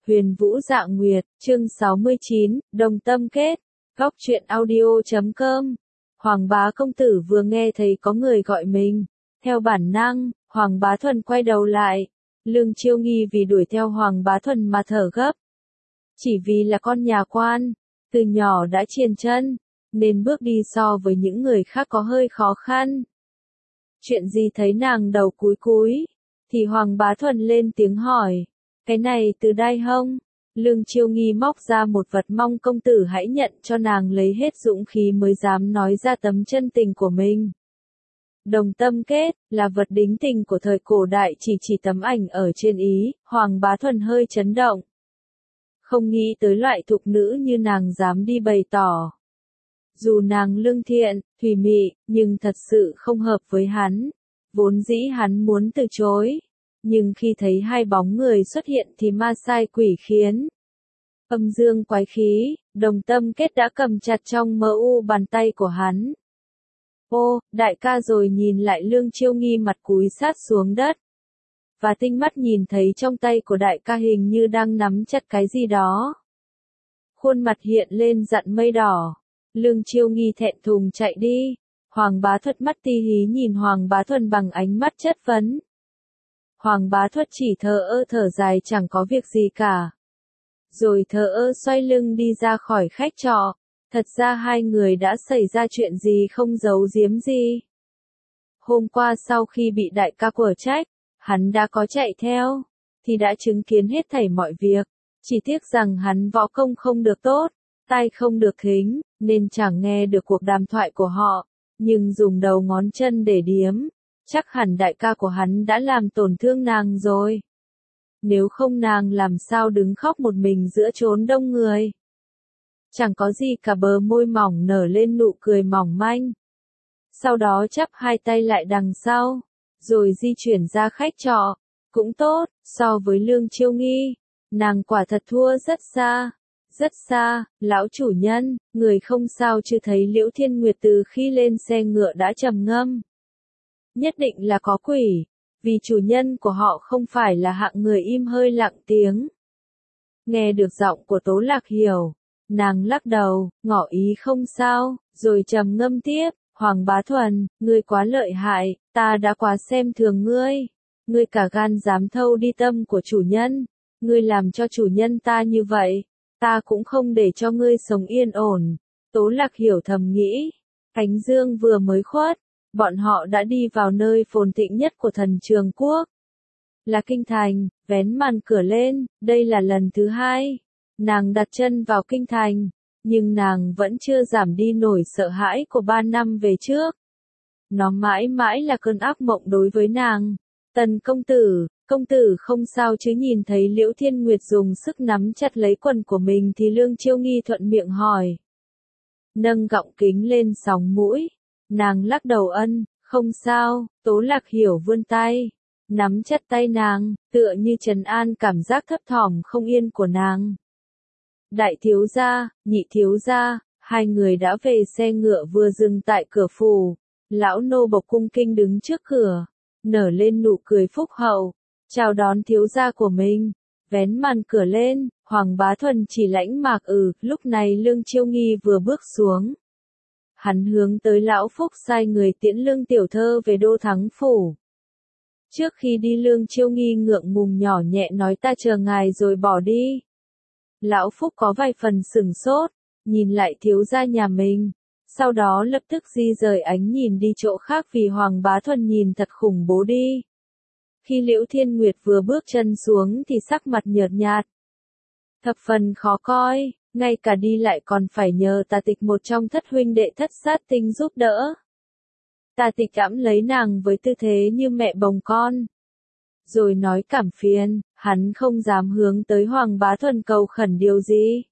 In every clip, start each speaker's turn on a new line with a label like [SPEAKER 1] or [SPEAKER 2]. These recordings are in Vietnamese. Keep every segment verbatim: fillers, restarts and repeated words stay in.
[SPEAKER 1] Huyền Vũ Dạ Nguyệt, chương sáu mươi chín, Đồng Tâm Kết, góc truyện audio chấm com. Hoàng Bá công tử vừa nghe thấy có người gọi mình, theo bản năng, Hoàng Bá Thuần quay đầu lại. Lương Chiêu Nghi vì đuổi theo Hoàng Bá Thuần mà thở gấp. Chỉ vì là con nhà quan, từ nhỏ đã triền chân, nên bước đi so với những người khác có hơi khó khăn. Chuyện gì thấy nàng đầu cúi cúi, thì Hoàng Bá Thuần lên tiếng hỏi, cái này từ đai hông? Lương Chiêu Nghi móc ra một vật mong công tử hãy nhận cho nàng lấy hết dũng khí mới dám nói ra tấm chân tình của mình. Đồng tâm kết, là vật đính tình của thời cổ đại chỉ chỉ tấm ảnh ở trên Ý, Hoàng Bá Thuần hơi chấn động. Không nghĩ tới loại thục nữ như nàng dám đi bày tỏ. Dù nàng lương thiện, thùy mị, nhưng thật sự không hợp với hắn. Vốn dĩ hắn muốn từ chối. Nhưng khi thấy hai bóng người xuất hiện thì ma sai quỷ khiến. Âm dương quái khí, đồng tâm kết đã cầm chặt trong mơ u bàn tay của hắn. Ô, đại ca rồi nhìn lại Lương Chiêu Nghi mặt cúi sát xuống đất. Và tinh mắt nhìn thấy trong tay của đại ca hình như đang nắm chặt cái gì đó. Khuôn mặt hiện lên dặn mây đỏ. Lương Chiêu Nghi thẹn thùng chạy đi. Hoàng Bá Thuật mắt ti hí nhìn Hoàng Bá Thuần bằng ánh mắt chất vấn. Hoàng Bá Thuật chỉ thờ ơ thở dài chẳng có việc gì cả. Rồi thờ ơ xoay lưng đi ra khỏi khách trọ. Thật ra hai người đã xảy ra chuyện gì không giấu giếm gì. Hôm qua sau khi bị đại ca quở trách, hắn đã có chạy theo, thì đã chứng kiến hết thảy mọi việc. Chỉ tiếc rằng hắn võ công không được tốt, tai không được thính, nên chẳng nghe được cuộc đàm thoại của họ, nhưng dùng đầu ngón chân để điếm. Chắc hẳn đại ca của hắn đã làm tổn thương nàng rồi. Nếu không nàng làm sao đứng khóc một mình giữa chốn đông người. Chẳng có gì cả, bờ môi mỏng nở lên nụ cười mỏng manh. Sau đó chắp hai tay lại đằng sau, rồi di chuyển ra khách trọ. Cũng tốt, so với Lương Chiêu Nghi, nàng quả thật thua rất xa. Rất xa, lão chủ nhân, người không sao chưa thấy Liễu Thiên Nguyệt từ khi lên xe ngựa đã trầm ngâm. Nhất định là có quỷ, vì chủ nhân của họ không phải là hạng người im hơi lặng tiếng. Nghe được giọng của Tố Lạc Hiểu, nàng lắc đầu, ngỏ ý không sao, rồi trầm ngâm tiếp, Hoàng Bá Thuần, ngươi quá lợi hại, ta đã quá xem thường ngươi. Ngươi cả gan dám thâu đi tâm của chủ nhân, ngươi làm cho chủ nhân ta như vậy, ta cũng không để cho ngươi sống yên ổn. Tố Lạc Hiểu thầm nghĩ, cánh dương vừa mới khuất. Bọn họ đã đi vào nơi phồn thịnh nhất của Thần Trường Quốc. Là Kinh Thành, vén màn cửa lên, đây là lần thứ hai. Nàng đặt chân vào Kinh Thành, nhưng nàng vẫn chưa giảm đi nổi sợ hãi của ba năm về trước. Nó mãi mãi là cơn ác mộng đối với nàng. Tần công tử, công tử không sao chứ? Nhìn thấy Liễu Thiên Nguyệt dùng sức nắm chặt lấy quần của mình thì Lương Chiêu Nghi thuận miệng hỏi. Nâng gọng kính lên sóng mũi. Nàng lắc đầu ân, không sao. Tố Lạc Hiểu vươn tay, nắm chặt tay nàng, tựa như trấn an cảm giác thấp thỏm không yên của nàng. Đại thiếu gia, nhị thiếu gia, hai người đã về, xe ngựa vừa dừng tại cửa phủ. Lão nô bộc cung kinh đứng trước cửa, nở lên nụ cười phúc hậu, chào đón thiếu gia của mình. Vén màn cửa lên, Hoàng Bá Thuần chỉ lãnh mạc ừ. Lúc này Lương Chiêu Nghi vừa bước xuống. Hắn hướng tới lão Phúc sai người tiễn Lương tiểu thơ về Đô Thắng phủ. Trước khi đi Lương Chiêu Nghi ngượng ngùng nhỏ nhẹ nói ta chờ ngài rồi bỏ đi. Lão Phúc có vài phần sửng sốt, nhìn lại thiếu gia nhà mình, sau đó lập tức di rời ánh nhìn đi chỗ khác vì Hoàng Bá Thuần nhìn thật khủng bố đi. Khi Liễu Thiên Nguyệt vừa bước chân xuống thì sắc mặt nhợt nhạt, thập phần khó coi. Ngay cả đi lại còn phải nhờ Tà Tịch một trong thất huynh đệ Thất Sát Tinh giúp đỡ. Tà Tịch ẵm lấy nàng với tư thế như mẹ bồng con. Rồi nói cảm phiền, hắn không dám hướng tới Hoàng Bá Thuần cầu khẩn điều gì.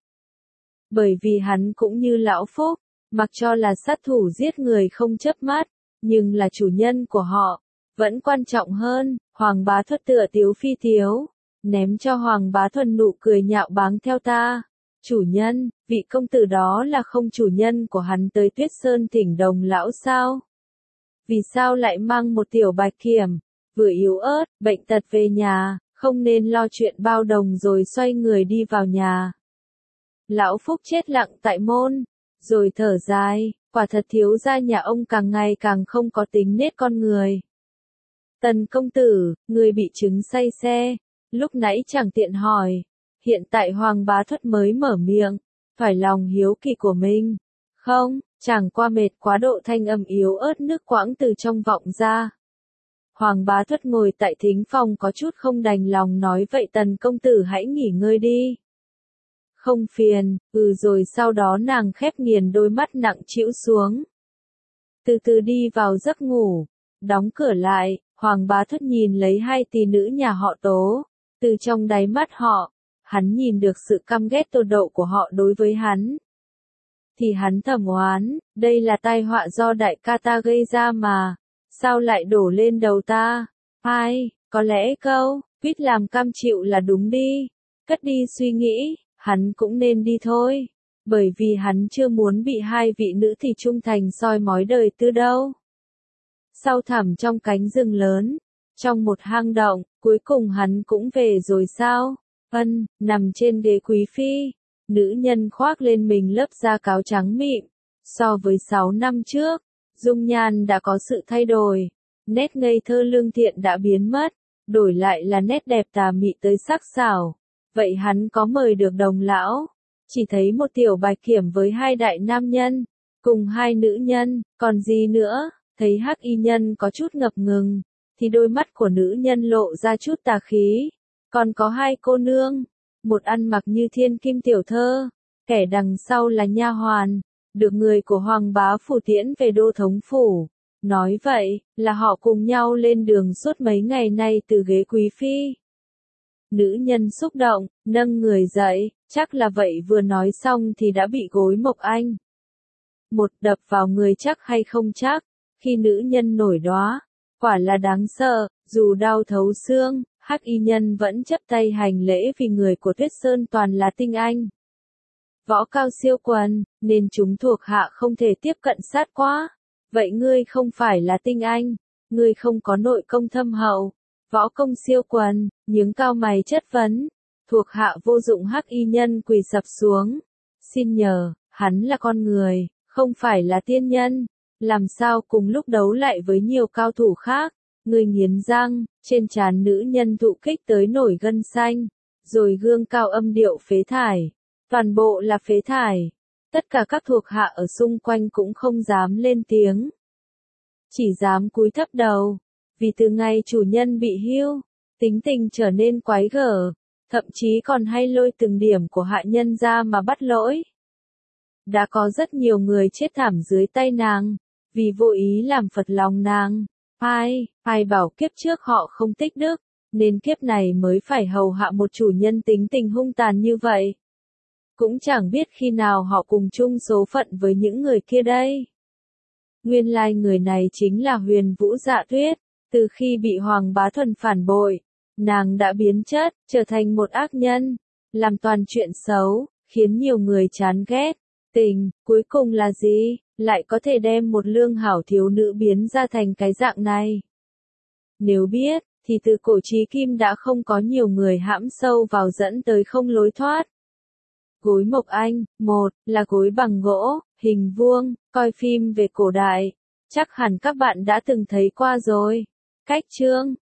[SPEAKER 1] Bởi vì hắn cũng như lão Phúc, mặc cho là sát thủ giết người không chớp mắt, nhưng là chủ nhân của họ. Vẫn quan trọng hơn, Hoàng Bá Thuần tựa tiếu phi tiếu, ném cho Hoàng Bá Thuần nụ cười nhạo báng theo ta. Chủ nhân, vị công tử đó là không chủ nhân của hắn tới Tuyết Sơn thỉnh Đồng lão sao? Vì sao lại mang một tiểu bạch kiểm, vừa yếu ớt, bệnh tật về nhà, không nên lo chuyện bao đồng rồi xoay người đi vào nhà. Lão Phúc chết lặng tại môn, rồi thở dài, quả thật thiếu gia nhà ông càng ngày càng không có tính nết con người. Tần công tử, người bị chứng say xe, lúc nãy chẳng tiện hỏi, hiện tại Hoàng Bá Thuất mới mở miệng, phải lòng hiếu kỳ của mình. Không, chẳng qua mệt quá độ thanh âm yếu ớt nước quãng từ trong vọng ra. Hoàng Bá Thuất ngồi tại thính phòng có chút không đành lòng nói vậy Tần công tử hãy nghỉ ngơi đi. Không phiền, ừ rồi sau đó nàng khép nghiền đôi mắt nặng trĩu xuống. Từ từ đi vào giấc ngủ, đóng cửa lại, Hoàng Bá Thuất nhìn lấy hai tỷ nữ nhà họ Tố, từ trong đáy mắt họ, hắn nhìn được sự căm ghét tột độ của họ đối với hắn. Thì hắn thầm oán, đây là tai họa do đại ca ta gây ra mà, sao lại đổ lên đầu ta? Ai, có lẽ câu, biết làm cam chịu là đúng đi, cất đi suy nghĩ, hắn cũng nên đi thôi, bởi vì hắn chưa muốn bị hai vị nữ thì trung thành soi mói đời tư đâu. Sau thẳm trong cánh rừng lớn, trong một hang động, cuối cùng hắn cũng về rồi sao? Ân, nằm trên ghế quý phi, nữ nhân khoác lên mình lớp da cáo trắng mịn. So với sáu năm trước, dung nhan đã có sự thay đổi, nét ngây thơ lương thiện đã biến mất, đổi lại là nét đẹp tà mị tới sắc sảo. Vậy hắn có mời được đồng lão, chỉ thấy một tiểu bạch kiểm với hai đại nam nhân, cùng hai nữ nhân, còn gì nữa, thấy hắc y nhân có chút ngập ngừng, thì đôi mắt của nữ nhân lộ ra chút tà khí, còn có hai cô nương, một ăn mặc như thiên kim tiểu thơ, kẻ đằng sau là nha hoàn, được người của Hoàng Bá Phủ tiễn về đô thống phủ. Nói vậy, là họ cùng nhau lên đường suốt mấy ngày nay từ ghế quý phi. Nữ nhân xúc động, nâng người dậy, chắc là vậy vừa nói xong thì đã bị gối Mộc Anh. Một đập vào người chắc hay không chắc, khi nữ nhân nổi đóa, quả là đáng sợ, dù đau thấu xương, hắc y nhân vẫn chấp tay hành lễ vì người của Tuyết Sơn toàn là tinh anh. Võ cao siêu quần, nên chúng thuộc hạ không thể tiếp cận sát quá. Vậy ngươi không phải là tinh anh, ngươi không có nội công thâm hậu, võ công siêu quần, nhướng cao mày chất vấn, thuộc hạ vô dụng hắc y nhân quỳ sập xuống. Xin nhờ, hắn là con người, không phải là tiên nhân, làm sao cùng lúc đấu lại với nhiều cao thủ khác. Ngươi nghiến răng, trên trán nữ nhân thụ kích tới nổi gân xanh, rồi gương cao âm điệu phế thải, toàn bộ là phế thải. Tất cả các thuộc hạ ở xung quanh cũng không dám lên tiếng, chỉ dám cúi thấp đầu, vì từ ngày chủ nhân bị hưu, tính tình trở nên quái gở, thậm chí còn hay lôi từng điểm của hạ nhân ra mà bắt lỗi. Đã có rất nhiều người chết thảm dưới tay nàng, vì vô ý làm phật lòng nàng. Ai, ai bảo kiếp trước họ không tích đức, nên kiếp này mới phải hầu hạ một chủ nhân tính tình hung tàn như vậy. Cũng chẳng biết khi nào họ cùng chung số phận với những người kia đây. Nguyên lai người này chính là Huyền Vũ Dạ Tuyết, từ khi bị Hoàng Bá Thuần phản bội, nàng đã biến chất, trở thành một ác nhân, làm toàn chuyện xấu, khiến nhiều người chán ghét. Tình, cuối cùng là gì, lại có thể đem một lương hảo thiếu nữ biến ra thành cái dạng này. Nếu biết, thì từ cổ chí kim đã không có nhiều người hãm sâu vào dẫn tới không lối thoát. Gối Mộc Anh, một, là gối bằng gỗ, hình vuông, coi phim về cổ đại, chắc hẳn các bạn đã từng thấy qua rồi. Cách chương,